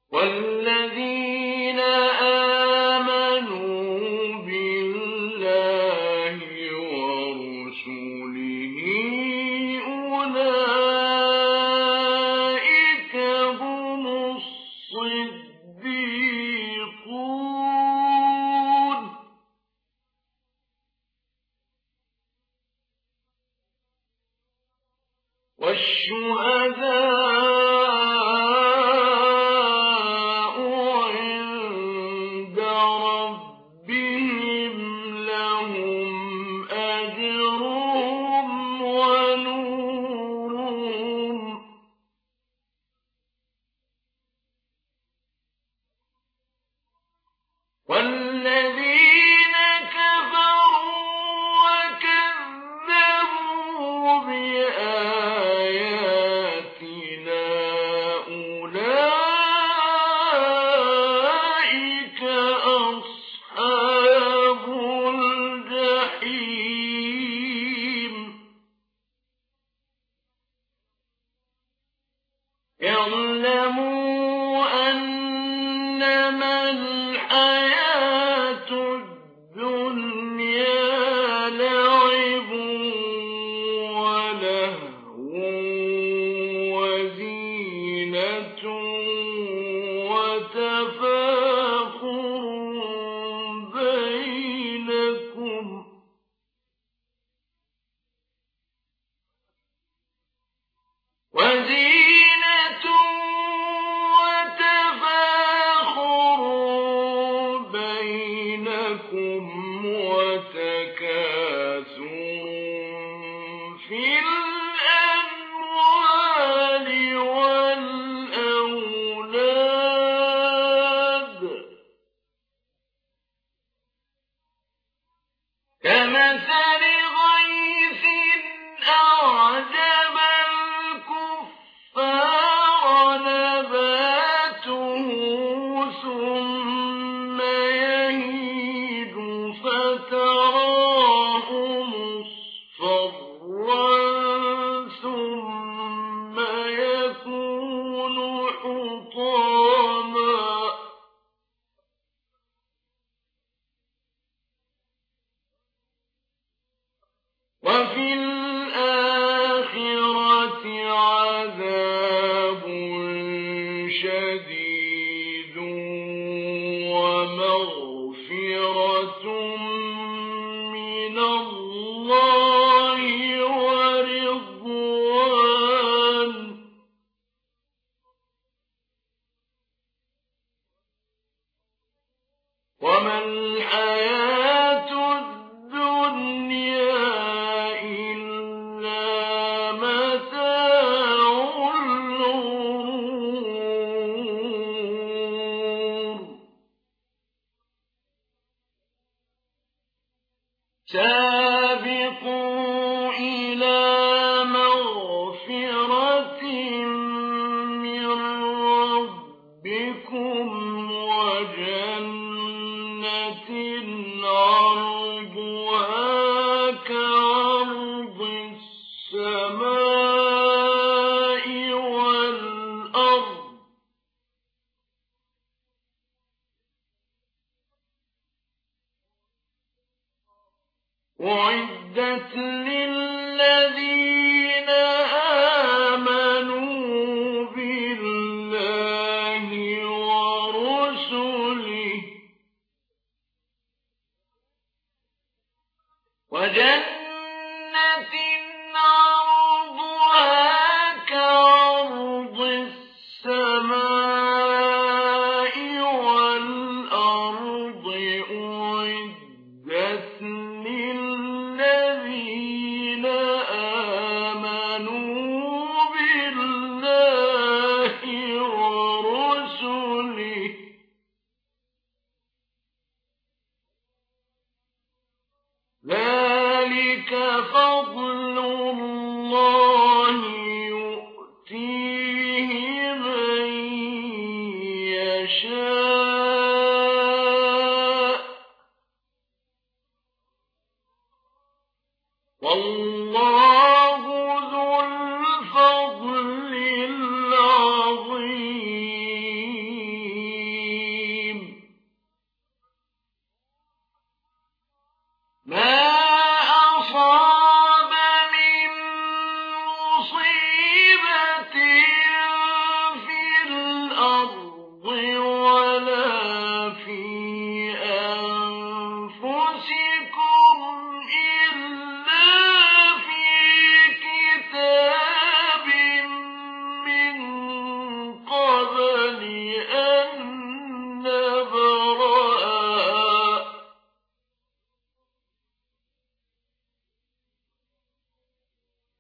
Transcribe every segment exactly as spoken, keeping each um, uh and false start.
والذين آمنوا بالله ورسله أولئك هم الصديقون والشهداء عند ربهم لهم أجرهم ونورهم والذين كفروا وكذبوا بآياتنا أولئك أصحاب الجحيم اعلموا أنما الحياة الدنيا لعب ولهو وزينة وتفاخر بينكم وزينة وتفاخر بينكم وتكاثر في الأموال والأولاد كمثل غيث أعجب الكفار نباته ثم يهيج فتراه مصفرا ثم يكون حطاما وفي الآخرة عذاب شديد ومغفرة من الله ورضوان وما الحياة الدنيا إلا متاع الغرور سابقوا إلى مغفرة من ربكم وجنة عرضها كعرض السماء والأرض أعدت للذين آمنوا بالله ورسله وجنة عرضها كعرض السماء والأرض أعدت للذين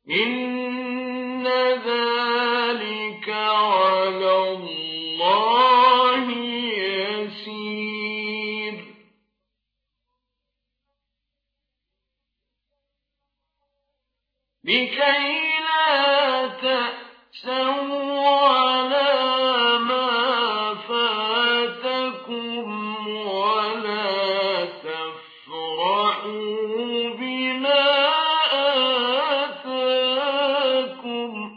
إن ذلك على الله يسير لكي لا تأسوا على ما فاتكم ولا تفرحوا بما آتاكم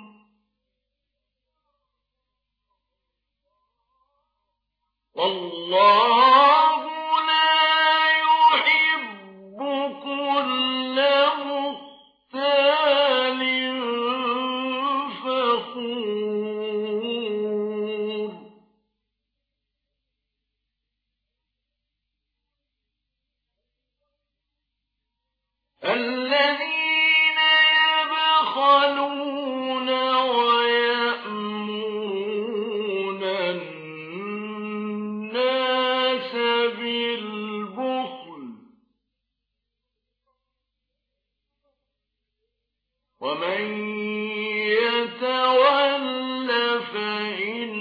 والله لا يحب كل مختال فخور الذين يبخلون ويأمرون الناس بالبخل ومن يتول فإن